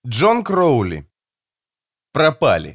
Джон Кроули. Пропали.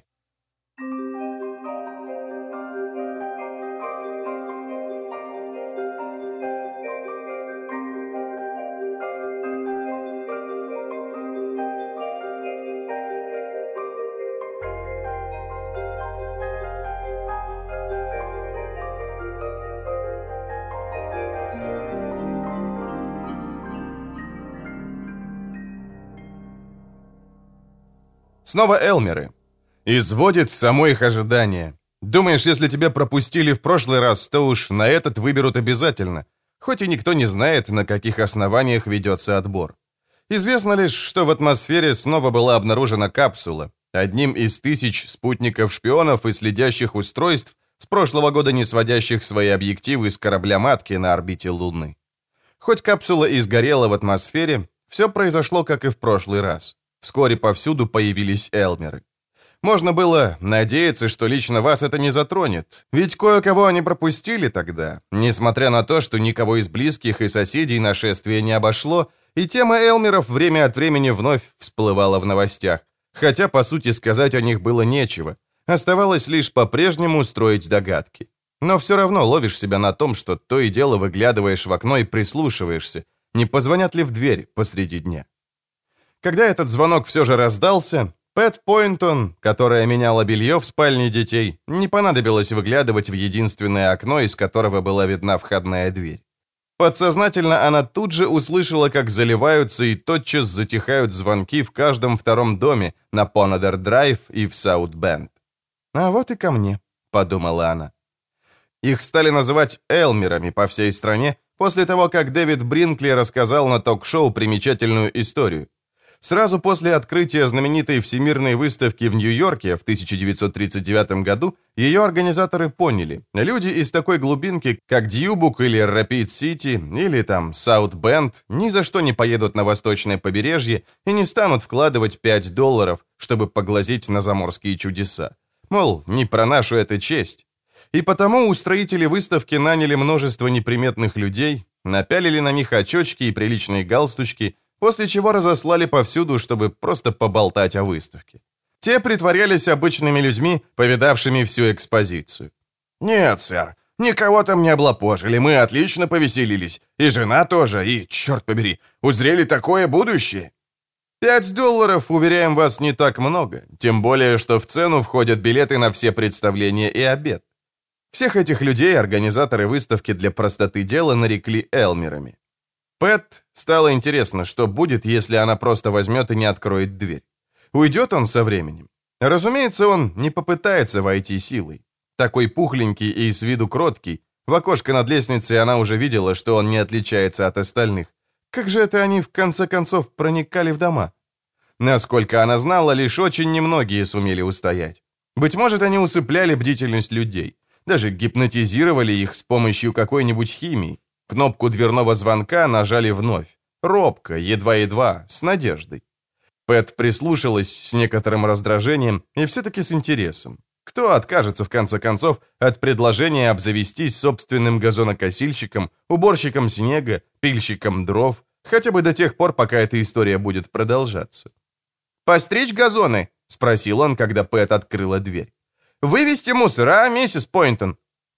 Снова Элмеры. Изводит само их ожидание. Думаешь, если тебя пропустили в прошлый раз, то уж на этот выберут обязательно, хоть и никто не знает, на каких основаниях ведется отбор. Известно лишь, что в атмосфере снова была обнаружена капсула, одним из тысяч спутников-шпионов и следящих устройств, с прошлого года не сводящих свои объективы с корабля-матки на орбите Луны. Хоть капсула и сгорела в атмосфере, все произошло, как и в прошлый раз. Вскоре повсюду появились Элмеры. Можно было надеяться, что лично вас это не затронет, ведь кое-кого они пропустили тогда, несмотря на то, что никого из близких и соседей нашествие не обошло, и тема Элмеров время от времени вновь всплывала в новостях, хотя, по сути, сказать о них было нечего. Оставалось лишь по-прежнему строить догадки. Но все равно ловишь себя на том, что то и дело выглядываешь в окно и прислушиваешься, не позвонят ли в дверь посреди дня. Когда этот звонок все же раздался, Пэт Пойнтон, которая меняла белье в спальне детей, не понадобилось выглядывать в единственное окно, из которого была видна входная дверь. Подсознательно она тут же услышала, как заливаются и тотчас затихают звонки в каждом втором доме на Понадер-драйв и в Саут-Бенд. «А вот и ко мне», — подумала она. Их стали называть Элмерами по всей стране после того, как Дэвид Бринкли рассказал на ток-шоу примечательную историю. Сразу после открытия знаменитой всемирной выставки в Нью-Йорке в 1939 году ее организаторы поняли, люди из такой глубинки, как Дьюбук или Рапид-Сити, или там Саут-Бенд, ни за что не поедут на восточное побережье и не станут вкладывать $5, чтобы поглазеть на заморские чудеса. Мол, не про нашу это честь. И потому устроители выставки наняли множество неприметных людей, напялили на них очечки и приличные галстучки, после чего разослали повсюду, чтобы просто поболтать о выставке. Те притворялись обычными людьми, повидавшими всю экспозицию. «Нет, сэр, никого там не облапошили, мы отлично повеселились. И жена тоже, и, черт побери, узрели такое будущее». $5, уверяем вас, не так много, тем более, что в цену входят билеты на все представления и обед. Всех этих людей организаторы выставки для простоты дела нарекли Элмерами. Пэт стало интересно, что будет, если она просто возьмет и не откроет дверь. Уйдет он со временем? Разумеется, он не попытается войти силой. Такой пухленький и с виду кроткий. В окошко над лестницей она уже видела, что он не отличается от остальных. Как же это они, в конце концов, проникали в дома? Насколько она знала, лишь очень немногие сумели устоять. Быть может, они усыпляли бдительность людей. Даже гипнотизировали их с помощью какой-нибудь химии. Кнопку дверного звонка нажали вновь. Робко, едва-едва, с надеждой. Пэт прислушалась с некоторым раздражением и все-таки с интересом. Кто откажется, в конце концов, от предложения обзавестись собственным газонокосильщиком, уборщиком снега, пильщиком дров, хотя бы до тех пор, пока эта история будет продолжаться? «Постричь газоны?» — спросил он, когда Пэт открыла дверь. «Вывести мусор, а, миссис Пойнтон?»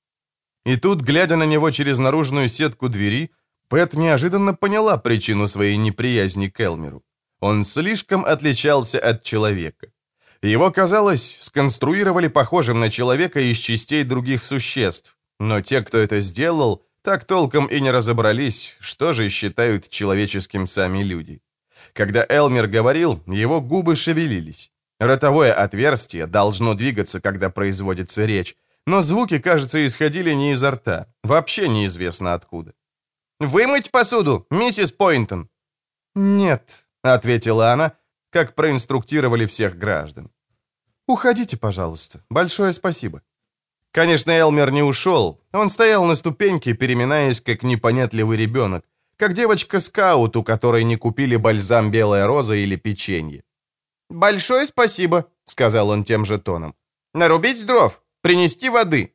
И тут, глядя на него через наружную сетку двери, Пэт неожиданно поняла причину своей неприязни к Элмеру. Он слишком отличался от человека. Его, казалось, сконструировали похожим на человека из частей других существ, но те, кто это сделал, так толком и не разобрались, что же считают человеческим сами люди. Когда Элмер говорил, его губы шевелились. Ротовое отверстие должно двигаться, когда производится речь, но звуки, кажется, исходили не изо рта, вообще неизвестно откуда. «Вымыть посуду, миссис Пойнтон?» «Нет», — ответила она, как проинструктировали всех граждан. «Уходите, пожалуйста. Большое спасибо». Конечно, Элмер не ушел. Он стоял на ступеньке, переминаясь, как непонятливый ребенок, как девочка-скаут, у которой не купили бальзам «Белая роза» или печенье. «Большое спасибо», — сказал он тем же тоном. «Нарубить дров, принести воды».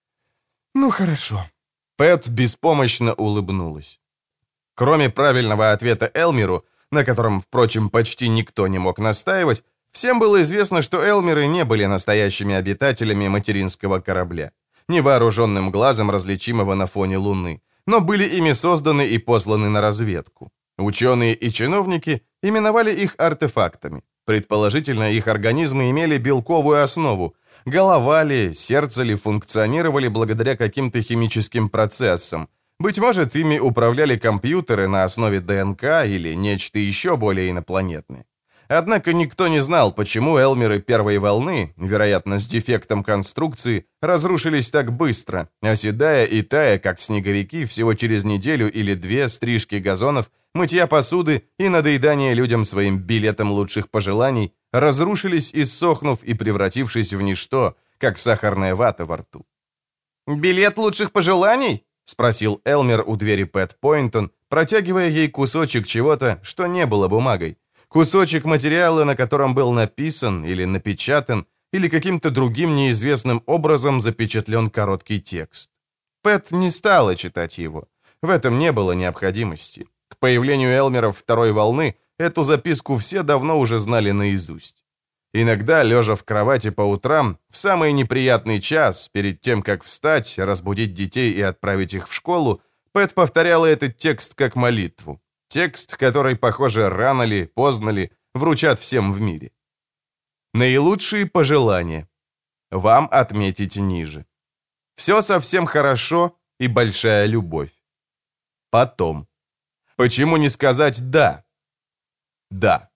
«Ну, хорошо». Пэт беспомощно улыбнулась. Кроме правильного ответа Элмеру, на котором, впрочем, почти никто не мог настаивать, всем было известно, что Элмеры не были настоящими обитателями материнского корабля, невооруженным глазом различимого на фоне Луны, но были ими созданы и посланы на разведку. Ученые и чиновники именовали их артефактами. Предположительно, их организмы имели белковую основу, голова ли, сердце ли функционировали благодаря каким-то химическим процессам. Быть может, ими управляли компьютеры на основе ДНК или нечто еще более инопланетное. Однако никто не знал, почему Элмеры первой волны, вероятно, с дефектом конструкции, разрушились так быстро, оседая и тая, как снеговики, всего через неделю или две стрижки газонов, мытья посуды и надоедания людям своим билетом лучших пожеланий, разрушились, иссохнув и превратившись в ничто, как сахарная вата во рту. «Билет лучших пожеланий?» — спросил Элмер у двери Пэт Пойнтон, протягивая ей кусочек чего-то, что не было бумагой. Кусочек материала, на котором был написан или напечатан, или каким-то другим неизвестным образом запечатлен короткий текст. Пэт не стала читать его. В этом не было необходимости. К появлению Элмеров второй волны эту записку все давно уже знали наизусть. Иногда, лежа в кровати по утрам, в самый неприятный час, перед тем, как встать, разбудить детей и отправить их в школу, Пэт повторяла этот текст как молитву. Текст, который, похоже, рано ли, поздно ли, вручат всем в мире. Наилучшие пожелания. Вам отметить ниже. Все совсем хорошо и большая любовь. Потом. Почему не сказать «да»? Да.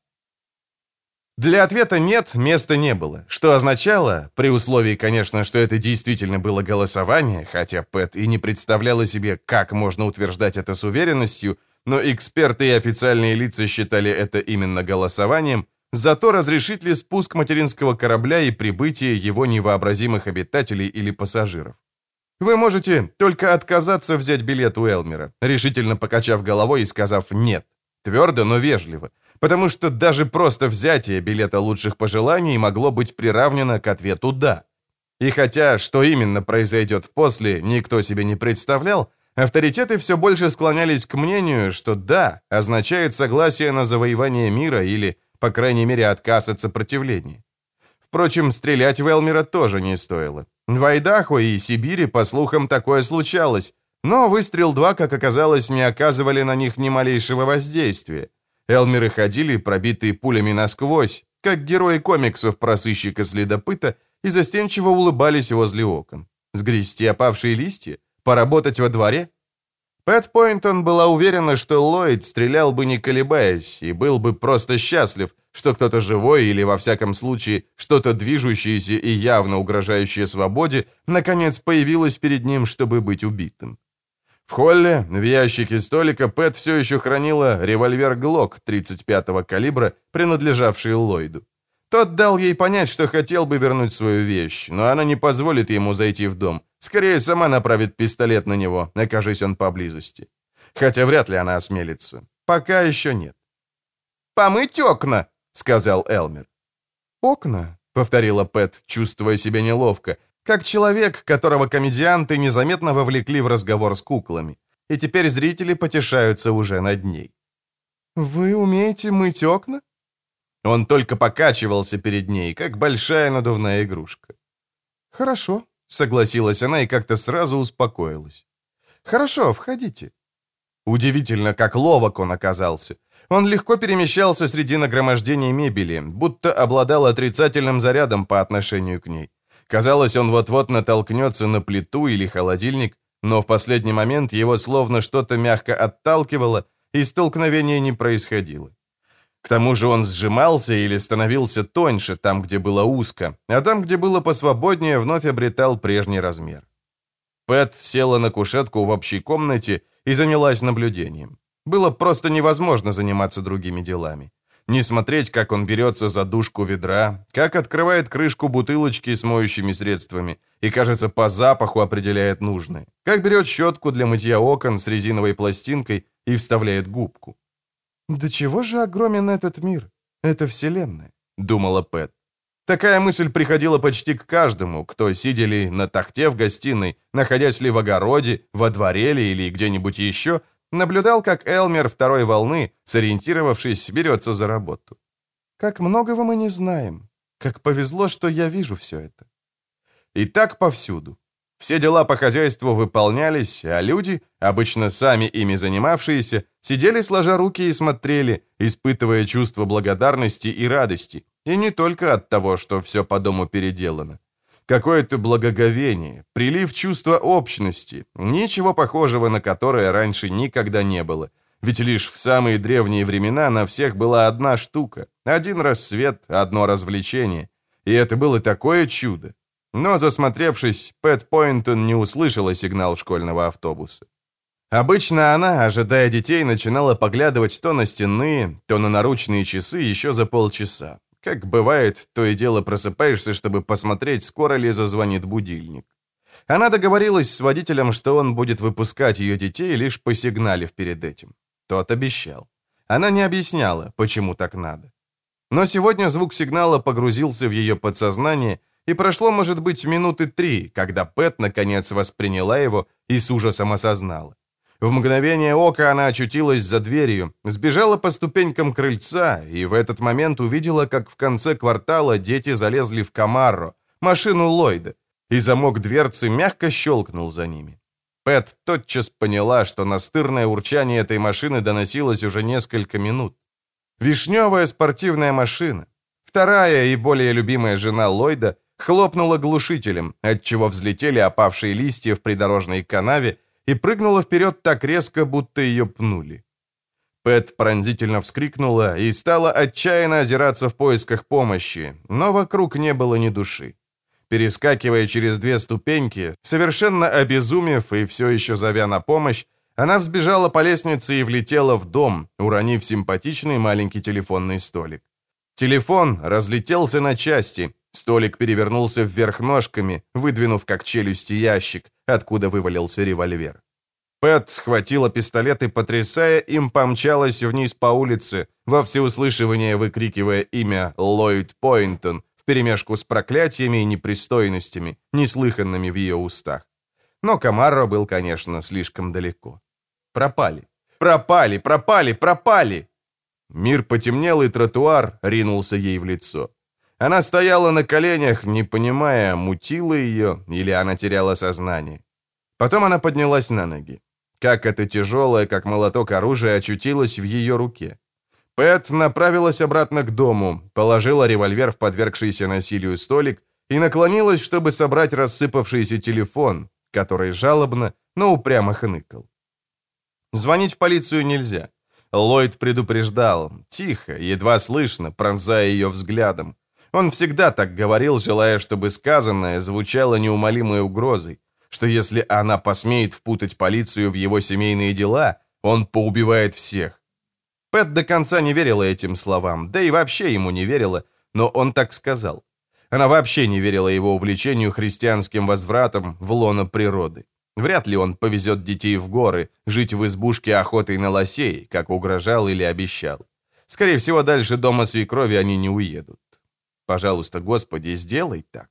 Для ответа «нет» места не было, что означало, при условии, конечно, что это действительно было голосование, хотя Пэт и не представляла себе, как можно утверждать это с уверенностью, но эксперты и официальные лица считали это именно голосованием, зато разрешить ли спуск материнского корабля и прибытие его невообразимых обитателей или пассажиров. Вы можете только отказаться взять билет у Элмера, решительно покачав головой и сказав «нет», твердо, но вежливо, потому что даже просто взятие билета лучших пожеланий могло быть приравнено к ответу «да». И хотя, что именно произойдет после, никто себе не представлял, авторитеты все больше склонялись к мнению, что «да» означает согласие на завоевание мира или, по крайней мере, отказ от сопротивления. Впрочем, стрелять в Элмера тоже не стоило. В Айдахо и Сибири, по слухам, такое случалось, но выстрел 2, как оказалось, не оказывали на них ни малейшего воздействия. Элмеры ходили, пробитые пулями насквозь, как герои комиксов про сыщика-следопыта, и застенчиво улыбались возле окон. Сгрести опавшие листья? Поработать во дворе? Пэт Пойнтон была уверена, что Ллойд стрелял бы не колебаясь и был бы просто счастлив, что кто-то живой или, во всяком случае, что-то движущееся и явно угрожающее свободе, наконец появилось перед ним, чтобы быть убитым. В холле, в ящике столика, Пэт все еще хранила револьвер Глок 35-го калибра, принадлежавший Ллойду. Тот дал ей понять, что хотел бы вернуть свою вещь, но она не позволит ему зайти в дом. Скорее, сама направит пистолет на него, окажись он поблизости. Хотя вряд ли она осмелится. Пока еще нет. «Помыть окна!» — сказал Элмер. «Окна?» — повторила Пэт, чувствуя себя неловко, как человек, которого комедианты незаметно вовлекли в разговор с куклами. И теперь зрители потешаются уже над ней. «Вы умеете мыть окна?» Он только покачивался перед ней, как большая надувная игрушка. «Хорошо», — согласилась она и как-то сразу успокоилась. «Хорошо, входите». Удивительно, как ловок он оказался. Он легко перемещался среди нагромождений мебели, будто обладал отрицательным зарядом по отношению к ней. Казалось, он вот-вот натолкнется на плиту или холодильник, но в последний момент его словно что-то мягко отталкивало, и столкновения не происходило. К тому же он сжимался или становился тоньше там, где было узко, а там, где было посвободнее, вновь обретал прежний размер. Пэт села на кушетку в общей комнате и занялась наблюдением. Было просто невозможно заниматься другими делами. Не смотреть, как он берется за дужку ведра, как открывает крышку бутылочки с моющими средствами и, кажется, по запаху определяет нужное, как берет щетку для мытья окон с резиновой пластинкой и вставляет губку. «Да чего же огромен этот мир, эта вселенная?» — думала Пэт. Такая мысль приходила почти к каждому, кто, сидя ли на тахте в гостиной, находясь ли в огороде, во дворе ли или где-нибудь еще, Наблюдал, как Элмер второй волны, сориентировавшись, берется за работу. «Как многого мы не знаем. Как повезло, что я вижу все это». И так повсюду. Все дела по хозяйству выполнялись, а люди, обычно сами ими занимавшиеся, сидели сложа руки и смотрели, испытывая чувство благодарности и радости, и не только от того, что все по дому переделано. Какое-то благоговение, прилив чувства общности, ничего похожего на которое раньше никогда не было. Ведь лишь в самые древние времена на всех была одна штука, один рассвет, одно развлечение. И это было такое чудо. Но, засмотревшись, Пэт Пойнтон не услышала сигнал школьного автобуса. Обычно она, ожидая детей, начинала поглядывать то на стенные, то на наручные часы еще за полчаса. Как бывает, то и дело просыпаешься, чтобы посмотреть, скоро ли зазвонит будильник. Она договорилась с водителем, что он будет выпускать ее детей, лишь посигналив перед этим. Тот обещал. Она не объясняла, почему так надо. Но сегодня звук сигнала погрузился в ее подсознание, и прошло, может быть, минуты 3, когда Пэт наконец восприняла его и с ужасом осознала. В мгновение ока она очутилась за дверью, сбежала по ступенькам крыльца и в этот момент увидела, как в конце квартала дети залезли в Камарро, машину Ллойда, и замок дверцы мягко щелкнул за ними. Пэт тотчас поняла, что настырное урчание этой машины доносилось уже несколько минут. Вишневая спортивная машина, вторая и более любимая жена Ллойда, хлопнула глушителем, отчего взлетели опавшие листья в придорожной канаве, и прыгнула вперед так резко, будто ее пнули. Пэт пронзительно вскрикнула и стала отчаянно озираться в поисках помощи, но вокруг не было ни души. Перескакивая через 2 ступеньки, совершенно обезумев и все еще зовя на помощь, она взбежала по лестнице и влетела в дом, уронив симпатичный маленький телефонный столик. Телефон разлетелся на части, столик перевернулся вверх ножками, выдвинув как челюсти ящик, откуда вывалился револьвер. Пэт схватила пистолет и, потрясая им, помчалась вниз по улице, во всеуслышание выкрикивая имя Ллойд Пойнтон вперемешку с проклятиями и непристойностями, неслыханными в ее устах. Но Камарро был, конечно, слишком далеко. Пропали. Пропали, пропали, пропали! Мир потемнел, и тротуар ринулся ей в лицо. Она стояла на коленях, не понимая, мутило ее или она теряла сознание. Потом она поднялась на ноги. Как это тяжелое, как молоток оружие, очутилось в ее руке. Пэт направилась обратно к дому, положила револьвер в подвергшийся насилию столик и наклонилась, чтобы собрать рассыпавшийся телефон, который жалобно, но упрямо хныкал. Звонить в полицию нельзя. Ллойд предупреждал, тихо, едва слышно, пронзая ее взглядом. Он всегда так говорил, желая, чтобы сказанное звучало неумолимой угрозой, что если она посмеет впутать полицию в его семейные дела, он поубивает всех. Пэт до конца не верила этим словам, да и вообще ему не верила, но он так сказал. Она вообще не верила его увлечению христианским возвратом в лоно природы. Вряд ли он повезет детей в горы, жить в избушке охотой на лосей, как угрожал или обещал. Скорее всего, дальше дома свекрови они не уедут. Пожалуйста, Господи, сделай так.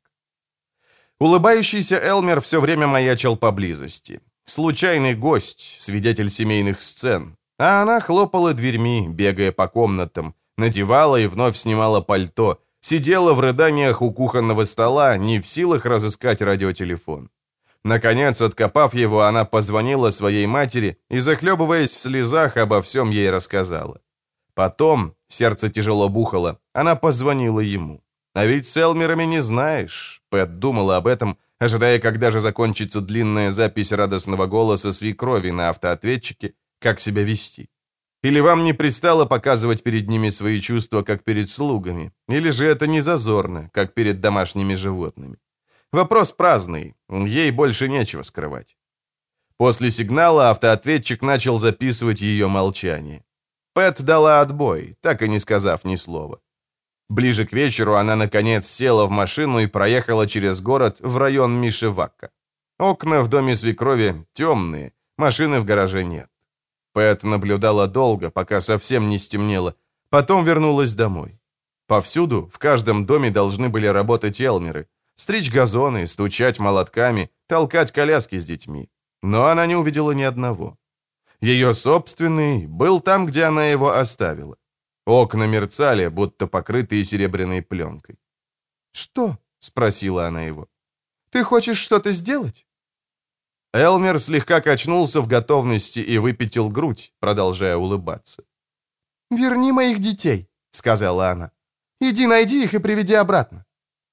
Улыбающийся Элмер все время маячил поблизости. Случайный гость, свидетель семейных сцен. А она хлопала дверьми, бегая по комнатам, надевала и вновь снимала пальто, сидела в рыданиях у кухонного стола, не в силах разыскать радиотелефон. Наконец, откопав его, она позвонила своей матери и, захлебываясь в слезах, обо всем ей рассказала. Потом, сердце тяжело бухало, она позвонила ему. А ведь с Элмерами не знаешь. Пэт думала об этом, ожидая, когда же закончится длинная запись радостного голоса свекрови на автоответчике, как себя вести. Или вам не пристало показывать перед ними свои чувства, как перед слугами, или же это не зазорно, как перед домашними животными. Вопрос праздный, ей больше нечего скрывать. После сигнала автоответчик начал записывать ее молчание. Пэт дала отбой, так и не сказав ни слова. Ближе к вечеру она, наконец, села в машину и проехала через город в район Мишевака. Окна в доме свекрови темные, машины в гараже нет. Пэт наблюдала долго, пока совсем не стемнело, потом вернулась домой. Повсюду, в каждом доме должны были работать Элмеры, стричь газоны, стучать молотками, толкать коляски с детьми. Но она не увидела ни одного. Ее собственный был там, где она его оставила. Окна мерцали, будто покрытые серебряной пленкой. «Что?» — спросила она его. «Ты хочешь что-то сделать?» Элмер слегка качнулся в готовности и выпятил грудь, продолжая улыбаться. «Верни моих детей», — сказала она. «Иди найди их и приведи обратно».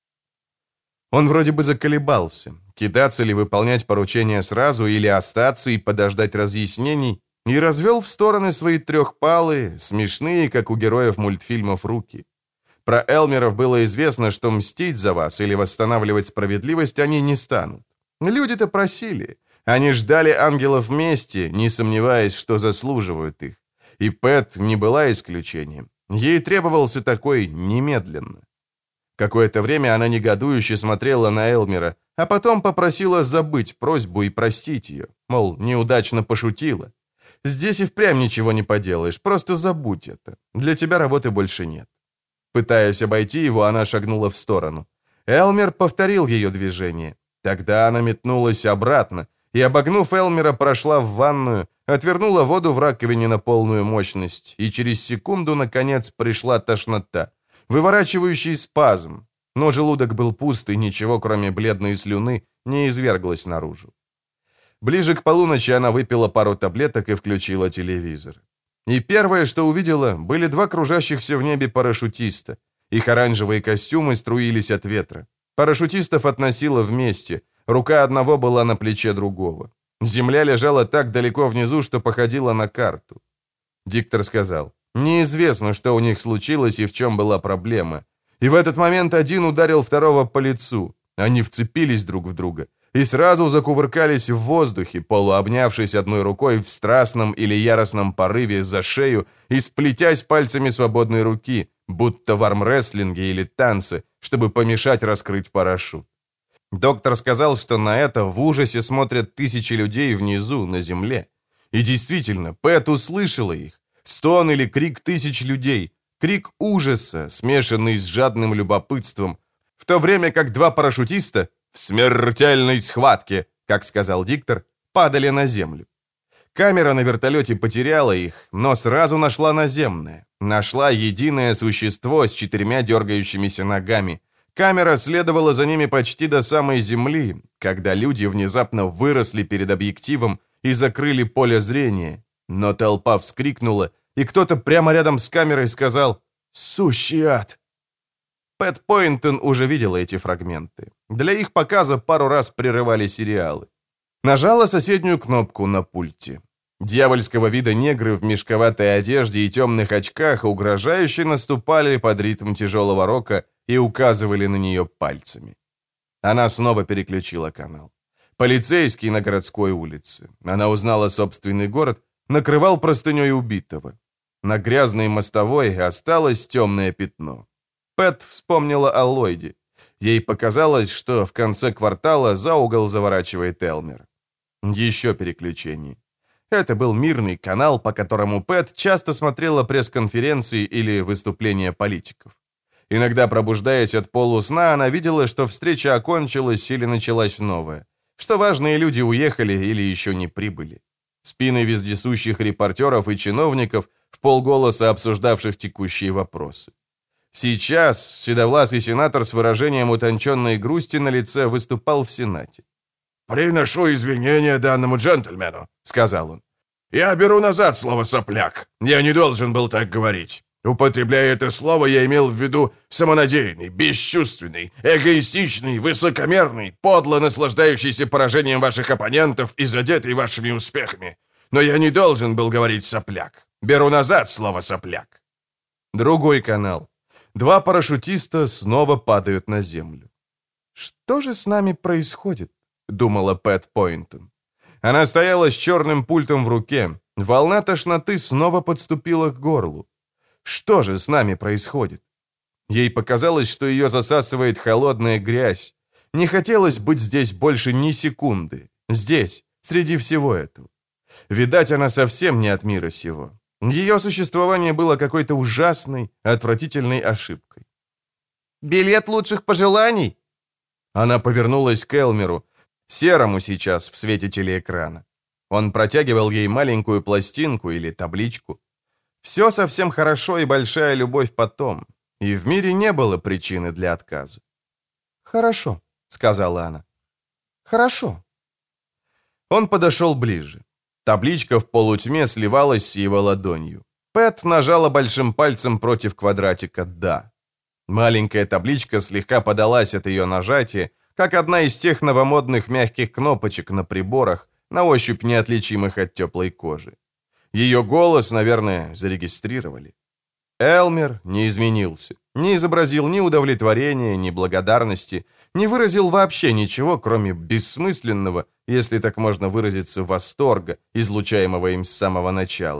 Он вроде бы заколебался, кидаться ли выполнять поручение сразу или остаться и подождать разъяснений, и развел в стороны свои трехпалые, смешные, как у героев мультфильмов, руки. Про Элмеров было известно, что мстить за вас или восстанавливать справедливость они не станут. Люди-то просили. Они ждали ангелов мести, не сомневаясь, что заслуживают их. И Пэт не была исключением. Ей требовался такой немедленно. Какое-то время она негодующе смотрела на Элмера, а потом попросила забыть просьбу и простить ее. Мол, неудачно пошутила. Здесь и впрямь ничего не поделаешь, просто забудь это. Для тебя работы больше нет. Пытаясь обойти его, она шагнула в сторону. Элмер повторил ее движение. Тогда она метнулась обратно и, обогнув Элмера, прошла в ванную, отвернула воду в раковине на полную мощность, и через секунду, наконец, пришла тошнота, выворачивающий спазм, но желудок был пуст, и ничего, кроме бледной слюны, не изверглось наружу. Ближе к полуночи она выпила пару таблеток и включила телевизор. И первое, что увидела, были два кружащихся в небе парашютиста. Их оранжевые костюмы струились от ветра. Парашютистов относило вместе, рука одного была на плече другого. Земля лежала так далеко внизу, что походила на карту. Диктор сказал, неизвестно, что у них случилось и в чем была проблема. И в этот момент один ударил второго по лицу. Они вцепились друг в друга и сразу закувыркались в воздухе, полуобнявшись одной рукой в страстном или яростном порыве за шею и сплетясь пальцами свободной руки, будто в армрестлинге или танце, чтобы помешать раскрыть парашют. Доктор сказал, что на это в ужасе смотрят тысячи людей внизу, на земле. И действительно, Пэт услышала их. Стон или крик тысяч людей. Крик ужаса, смешанный с жадным любопытством. В то время как два парашютиста в смертельной схватке, как сказал диктор, падали на землю. Камера на вертолете потеряла их, но сразу нашла наземное. Нашла единое существо с 4 дергающимися ногами. Камера следовала за ними почти до самой земли, когда люди внезапно выросли перед объективом и закрыли поле зрения. Но толпа вскрикнула, и кто-то прямо рядом с камерой сказал «Сущий ад!». Пэт Пойнтон уже видела эти фрагменты. Для их показа пару раз прерывали сериалы. Нажала соседнюю кнопку на пульте. Дьявольского вида негры в мешковатой одежде и темных очках угрожающе наступали под ритм тяжелого рока и указывали на нее пальцами. Она снова переключила канал. Полицейский на городской улице. Она узнала собственный город, накрывал простыней убитого. На грязной мостовой осталось темное пятно. Пэт вспомнила о Ллойде. Ей показалось, что в конце квартала за угол заворачивает Элмер. Еще переключение. Это был мирный канал, по которому Пэт часто смотрела пресс-конференции или выступления политиков. Иногда, пробуждаясь от полусна, она видела, что встреча окончилась или началась новая, что важные люди уехали или еще не прибыли. Спины вездесущих репортеров и чиновников, вполголоса обсуждавших текущие вопросы. Сейчас седовласый сенатор с выражением утонченной грусти на лице выступал в Сенате. «Приношу извинения данному джентльмену», — сказал он. «Я беру назад слово «сопляк». Я не должен был так говорить. Употребляя это слово, я имел в виду самонадеянный, бесчувственный, эгоистичный, высокомерный, подло наслаждающийся поражением ваших оппонентов и задетый вашими успехами. Но я не должен был говорить «сопляк». Беру назад слово «сопляк». Другой канал. Два парашютиста снова падают на землю. «Что же с нами происходит?» — думала Пэт Пойнтон. Она стояла с черным пультом в руке. Волна тошноты снова подступила к горлу. Что же с нами происходит? Ей показалось, что ее засасывает холодная грязь. Не хотелось быть здесь больше ни секунды. Здесь, среди всего этого. Видать, она совсем не от мира сего. Ее существование было какой-то ужасной, отвратительной ошибкой. «Билет лучших пожеланий?» Она повернулась к Элмеру, серому сейчас в свете телеэкрана. Он протягивал ей маленькую пластинку или табличку. Все совсем хорошо и большая любовь потом. И в мире не было причины для отказа. «Хорошо», — сказала она. «Хорошо». Он подошел ближе. Табличка в полутьме сливалась с его ладонью. Пэт нажала большим пальцем против квадратика «Да». Маленькая табличка слегка подалась от ее нажатия, как одна из тех новомодных мягких кнопочек на приборах, на ощупь неотличимых от теплой кожи. Ее голос, наверное, зарегистрировали. Элмер не изменился, не изобразил ни удовлетворения, ни благодарности, не выразил вообще ничего, кроме бессмысленного, если так можно выразиться, восторга, излучаемого им с самого начала.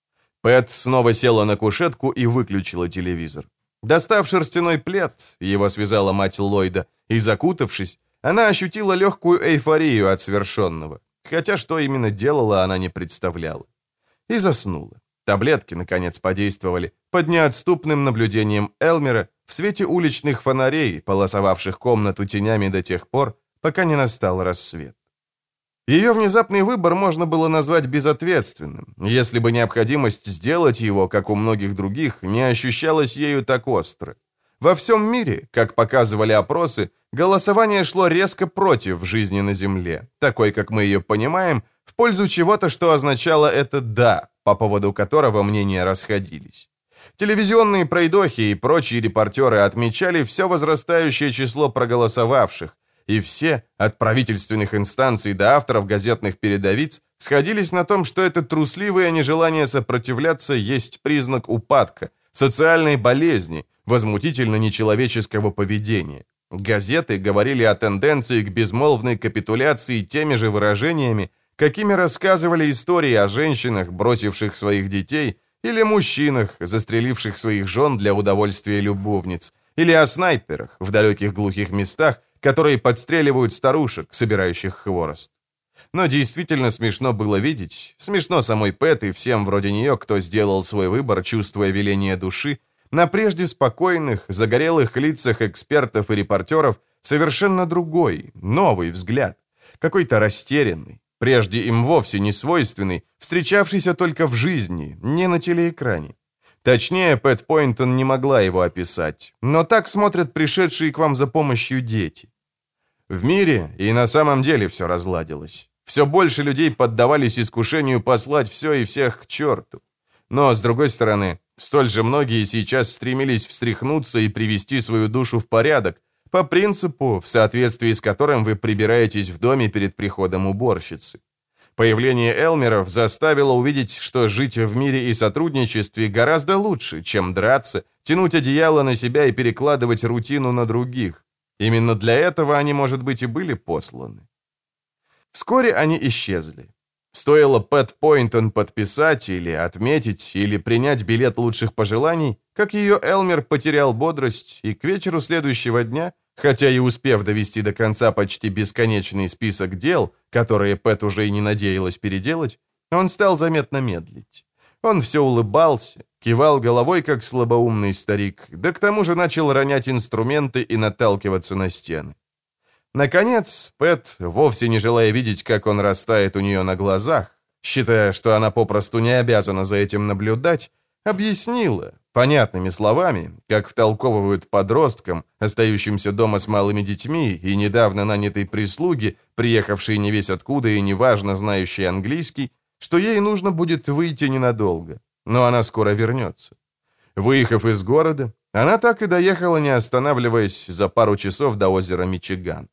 Пэт снова села на кушетку и выключила телевизор. Достав шерстяной плед, его связала мать Ллойда, и закутавшись, она ощутила легкую эйфорию от свершенного, хотя что именно делала, она не представляла. И заснула. Таблетки, наконец, подействовали под неотступным наблюдением Элмера в свете уличных фонарей, полосовавших комнату тенями до тех пор, пока не настал рассвет. Ее внезапный выбор можно было назвать безответственным, если бы необходимость сделать его, как у многих других, не ощущалась ею так остро. Во всем мире, как показывали опросы, голосование шло резко против жизни на Земле, такой, как мы ее понимаем, в пользу чего-то, что означало это «да», по поводу которого мнения расходились. Телевизионные пройдохи и прочие репортеры отмечали все возрастающее число проголосовавших, и все, от правительственных инстанций до авторов газетных передовиц, сходились на том, что это трусливое нежелание сопротивляться есть признак упадка, социальной болезни, возмутительно нечеловеческого поведения. Газеты говорили о тенденции к безмолвной капитуляции теми же выражениями, какими рассказывали истории о женщинах, бросивших своих детей, или мужчинах, застреливших своих жен для удовольствия любовниц, или о снайперах в далеких глухих местах, которые подстреливают старушек, собирающих хворост. Но действительно смешно было видеть, смешно самой Пэт и всем вроде нее, кто сделал свой выбор, чувствуя веление души, на прежде спокойных, загорелых лицах экспертов и репортеров совершенно другой, новый взгляд, какой-то растерянный, прежде им вовсе не свойственный, встречавшийся только в жизни, не на телеэкране. Точнее, Пэт Пойнтон не могла его описать, но так смотрят пришедшие к вам за помощью дети. В мире и на самом деле все разладилось. Все больше людей поддавались искушению послать все и всех к черту. Но, с другой стороны, столь же многие сейчас стремились встряхнуться и привести свою душу в порядок, по принципу, в соответствии с которым вы прибираетесь в доме перед приходом уборщицы. Появление Элмеров заставило увидеть, что жить в мире и сотрудничестве гораздо лучше, чем драться, тянуть одеяло на себя и перекладывать рутину на других. Именно для этого они, может быть, и были посланы. Вскоре они исчезли. Стоило Пэт Пойнтон подписать или отметить, или принять билет лучших пожеланий, как ее Элмер потерял бодрость, и к вечеру следующего дня, хотя и успев довести до конца почти бесконечный список дел, которые Пэт уже и не надеялась переделать, он стал заметно медлить. Он все улыбался, кивал головой, как слабоумный старик, да к тому же начал ронять инструменты и наталкиваться на стены. Наконец, Пэт, вовсе не желая видеть, как он растает у нее на глазах, считая, что она попросту не обязана за этим наблюдать, объяснила, понятными словами, как втолковывают подросткам, остающимся дома с малыми детьми и недавно нанятой прислуги, приехавшей не весь откуда и неважно знающей английский, что ей нужно будет выйти ненадолго, но она скоро вернется. Выехав из города, она так и доехала, не останавливаясь, за пару часов до озера Мичиган.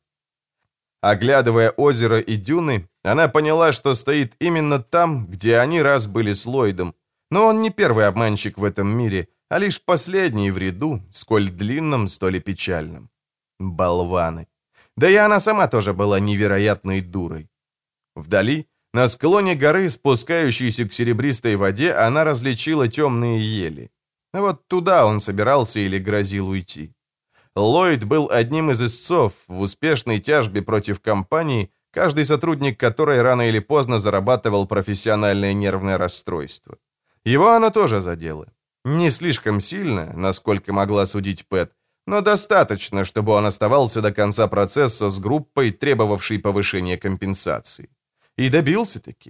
Оглядывая озеро и дюны, она поняла, что стоит именно там, где они раз были с Ллойдом, но он не первый обманщик в этом мире, а лишь последний в ряду, сколь длинном, столь и печальном. Болваны. Да и она сама тоже была невероятной дурой. Вдали, на склоне горы, спускающейся к серебристой воде, она различила темные ели. Вот туда он собирался или грозил уйти. Ллойд был одним из истцов в успешной тяжбе против компании, каждый сотрудник которой рано или поздно зарабатывал профессиональное нервное расстройство. Его она тоже задела. Не слишком сильно, насколько могла судить Пэт, но достаточно, чтобы он оставался до конца процесса с группой, требовавшей повышения компенсации. И добился-таки.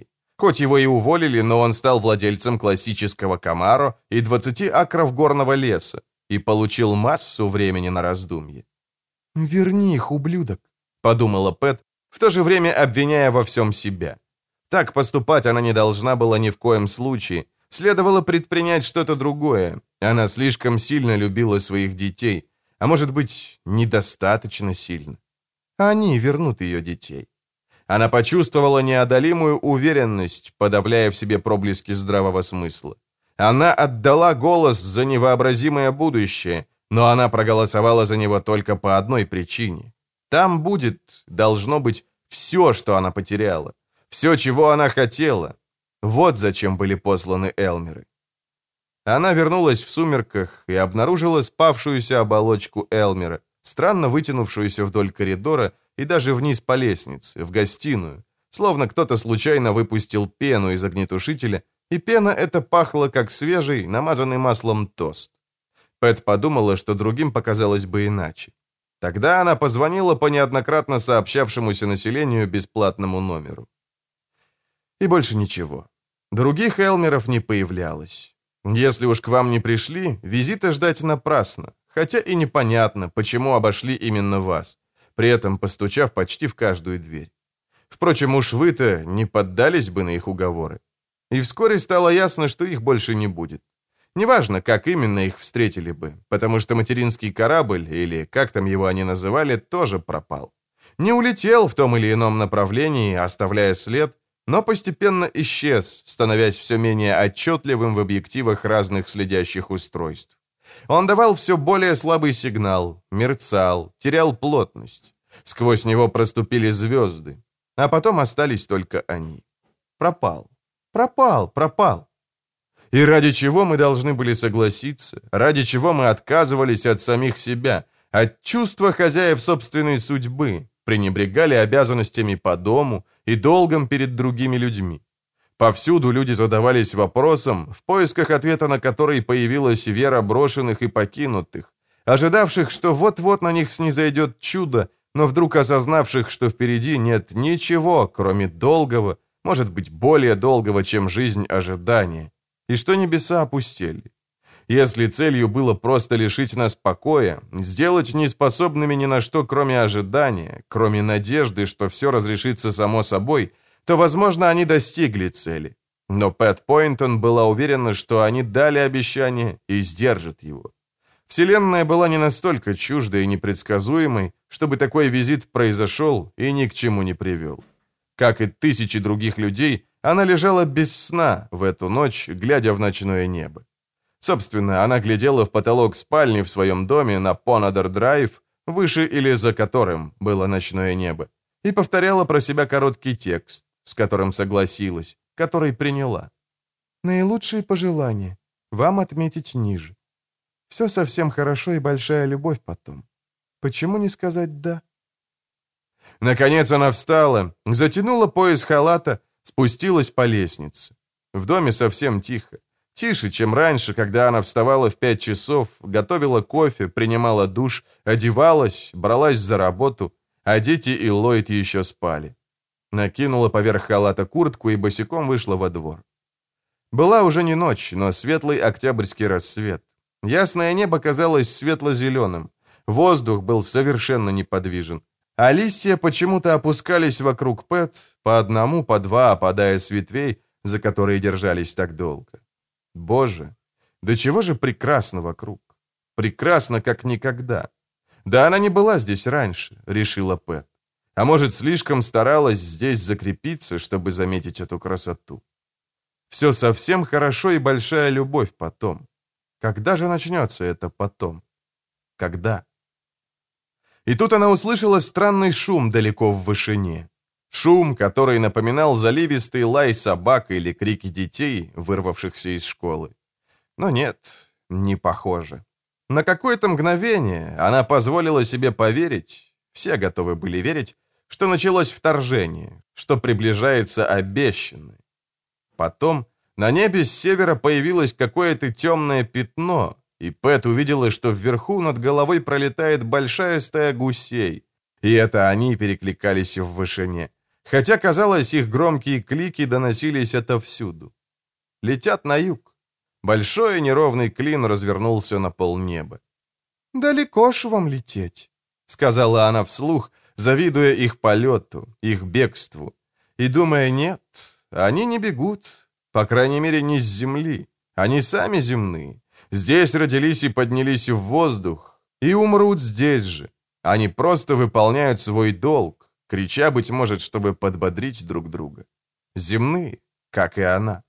Хоть его и уволили, но он стал владельцем классического Камаро и 20 акров горного леса и получил массу времени на раздумье. «Верни их, ублюдок», — подумала Пэт, в то же время обвиняя во всем себя. Так поступать она не должна была ни в коем случае. Следовало предпринять что-то другое. Она слишком сильно любила своих детей, а может быть, недостаточно сильно. Они вернут ее детей. Она почувствовала неодолимую уверенность, подавляя в себе проблески здравого смысла. Она отдала голос за невообразимое будущее, но она проголосовала за него только по одной причине. Там должно быть, все, что она потеряла. Все, чего она хотела. Вот зачем были посланы Элмеры. Она вернулась в сумерках и обнаружила спавшуюся оболочку Элмера, странно вытянувшуюся вдоль коридора и даже вниз по лестнице, в гостиную, словно кто-то случайно выпустил пену из огнетушителя, и пена эта пахла, как свежий, намазанный маслом тост. Пэт подумала, что другим показалось бы иначе. Тогда она позвонила по неоднократно сообщавшемуся населению бесплатному номеру. И больше ничего. Других Элмеров не появлялось. Если уж к вам не пришли, визита ждать напрасно, хотя и непонятно, почему обошли именно вас, при этом постучав почти в каждую дверь. Впрочем, уж вы-то не поддались бы на их уговоры. И вскоре стало ясно, что их больше не будет. Неважно, как именно их встретили бы, потому что материнский корабль, или как там его они называли, тоже пропал. Не улетел в том или ином направлении, оставляя след, но постепенно исчез, становясь все менее отчетливым в объективах разных следящих устройств. Он давал все более слабый сигнал, мерцал, терял плотность. Сквозь него проступили звезды, а потом остались только они. Пропал, пропал, пропал. И ради чего мы должны были согласиться, ради чего мы отказывались от самих себя, от чувства хозяев собственной судьбы, пренебрегали обязанностями по дому и долгом перед другими людьми. Повсюду люди задавались вопросом, в поисках ответа на который появилась вера брошенных и покинутых, ожидавших, что вот-вот на них снизойдет чудо, но вдруг осознавших, что впереди нет ничего, кроме долгого, может быть, более долгого, чем жизнь, ожидания, и что небеса опустели. Если целью было просто лишить нас покоя, сделать неспособными ни на что, кроме ожидания, кроме надежды, что все разрешится само собой, то, возможно, они достигли цели. Но Пэт Пойнтон была уверена, что они дали обещание и сдержат его. Вселенная была не настолько чуждой и непредсказуемой, чтобы такой визит произошел и ни к чему не привел. Как и тысячи других людей, она лежала без сна в эту ночь, глядя в ночное небо. Собственно, она глядела в потолок спальни в своем доме на Понадер-драйв, выше или за которым было ночное небо, и повторяла про себя короткий текст, с которым согласилась, который приняла. «Наилучшие пожелания. Вам отметить ниже. Все совсем хорошо и большая любовь потом. Почему не сказать «да»?» Наконец она встала, затянула пояс халата, спустилась по лестнице. В доме совсем тихо. Тише, чем раньше, когда она вставала в 5 часов, готовила кофе, принимала душ, одевалась, бралась за работу, а дети и Ллойд еще спали. Накинула поверх халата куртку и босиком вышла во двор. Была уже не ночь, но светлый октябрьский рассвет. Ясное небо казалось светло-зеленым. Воздух был совершенно неподвижен. А листья почему-то опускались вокруг Пэт, по одному, по два, опадая с ветвей, за которые держались так долго. Боже, да чего же прекрасно вокруг. Прекрасно, как никогда. Да она не была здесь раньше, решила Пэт. А может, слишком старалась здесь закрепиться, чтобы заметить эту красоту. Все совсем хорошо и большая любовь потом. Когда же начнется это потом? Когда? И тут она услышала странный шум далеко в вышине. Шум, который напоминал заливистый лай собак или крики детей, вырвавшихся из школы. Но нет, не похоже. На какое-то мгновение она позволила себе поверить, все готовы были верить, что началось вторжение, что приближается обещанное. Потом на небе с севера появилось какое-то темное пятно, и Пэт увидела, что вверху над головой пролетает большая стая гусей, и это они перекликались в вышине. Хотя, казалось, их громкие клики доносились отовсюду. Летят на юг. Большой неровный клин развернулся на полнеба. «Далеко ж вам лететь», — сказала она вслух, завидуя их полету, их бегству. И думая, нет, они не бегут, по крайней мере, не с земли. Они сами земные. Здесь родились и поднялись в воздух, и умрут здесь же. Они просто выполняют свой долг, крича, быть может, чтобы подбодрить друг друга. Земные, как и она.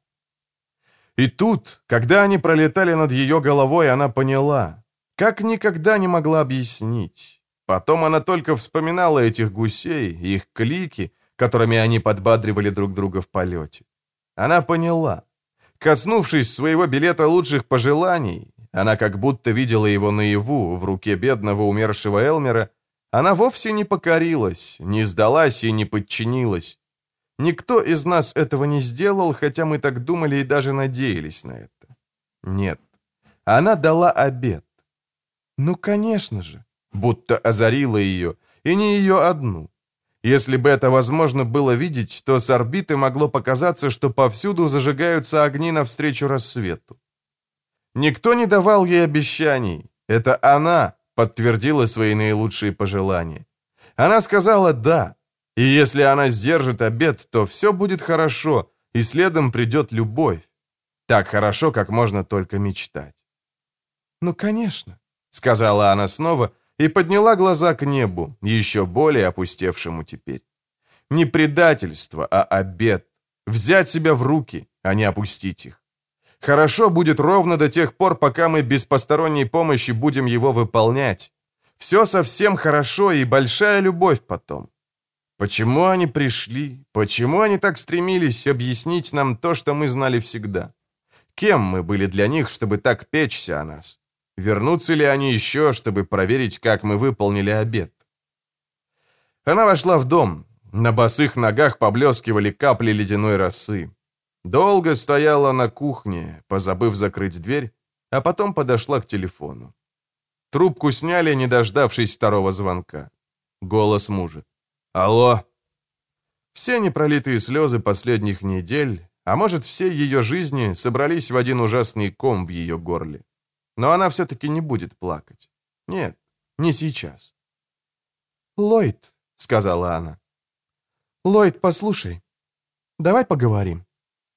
И тут, когда они пролетали над ее головой, она поняла, как никогда не могла объяснить. Потом она только вспоминала этих гусей, их клики, которыми они подбадривали друг друга в полете. Она поняла. Коснувшись своего билета лучших пожеланий, она как будто видела его наяву в руке бедного умершего Элмера, она вовсе не покорилась, не сдалась и не подчинилась. Никто из нас этого не сделал, хотя мы так думали и даже надеялись на это. Нет, она дала обет. Ну, конечно же, будто озарила ее, и не ее одну. Если бы это возможно было видеть, то с орбиты могло показаться, что повсюду зажигаются огни навстречу рассвету. Никто не давал ей обещаний. Это она подтвердила свои наилучшие пожелания. Она сказала «да». И если она сдержит обет, то все будет хорошо, и следом придет любовь. Так хорошо, как можно только мечтать. «Ну, конечно», — сказала она снова и подняла глаза к небу, еще более опустевшему теперь. Не предательство, а обет. Взять себя в руки, а не опустить их. Хорошо будет ровно до тех пор, пока мы без посторонней помощи будем его выполнять. Все совсем хорошо и большая любовь потом. Почему они пришли? Почему они так стремились объяснить нам то, что мы знали всегда? Кем мы были для них, чтобы так печься о нас? Вернутся ли они еще, чтобы проверить, как мы выполнили обет? Она вошла в дом. На босых ногах поблескивали капли ледяной росы. Долго стояла на кухне, позабыв закрыть дверь, а потом подошла к телефону. Трубку сняли, не дождавшись второго звонка. Голос мужа. «Алло?» Все непролитые слезы последних недель, а может, всей ее жизни, собрались в один ужасный ком в ее горле. Но она все-таки не будет плакать. Нет, не сейчас. «Ллойд», — сказала она. «Ллойд, послушай, давай поговорим».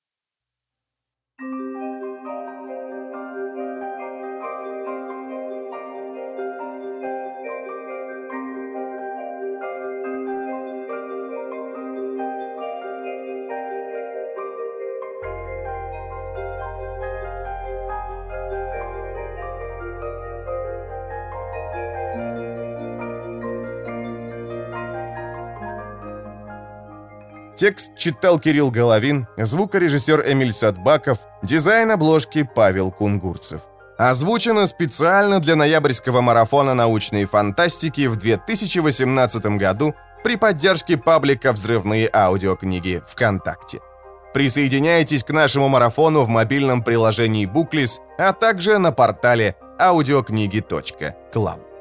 Текст читал Кирилл Головин, звукорежиссер Эмиль Садбаков, дизайн обложки Павел Кунгурцев. Озвучено специально для ноябрьского марафона научной фантастики в 2018 году при поддержке паблика «Взрывные аудиокниги» ВКонтакте. Присоединяйтесь к нашему марафону в мобильном приложении Booklist, а также на портале audiokniги.club.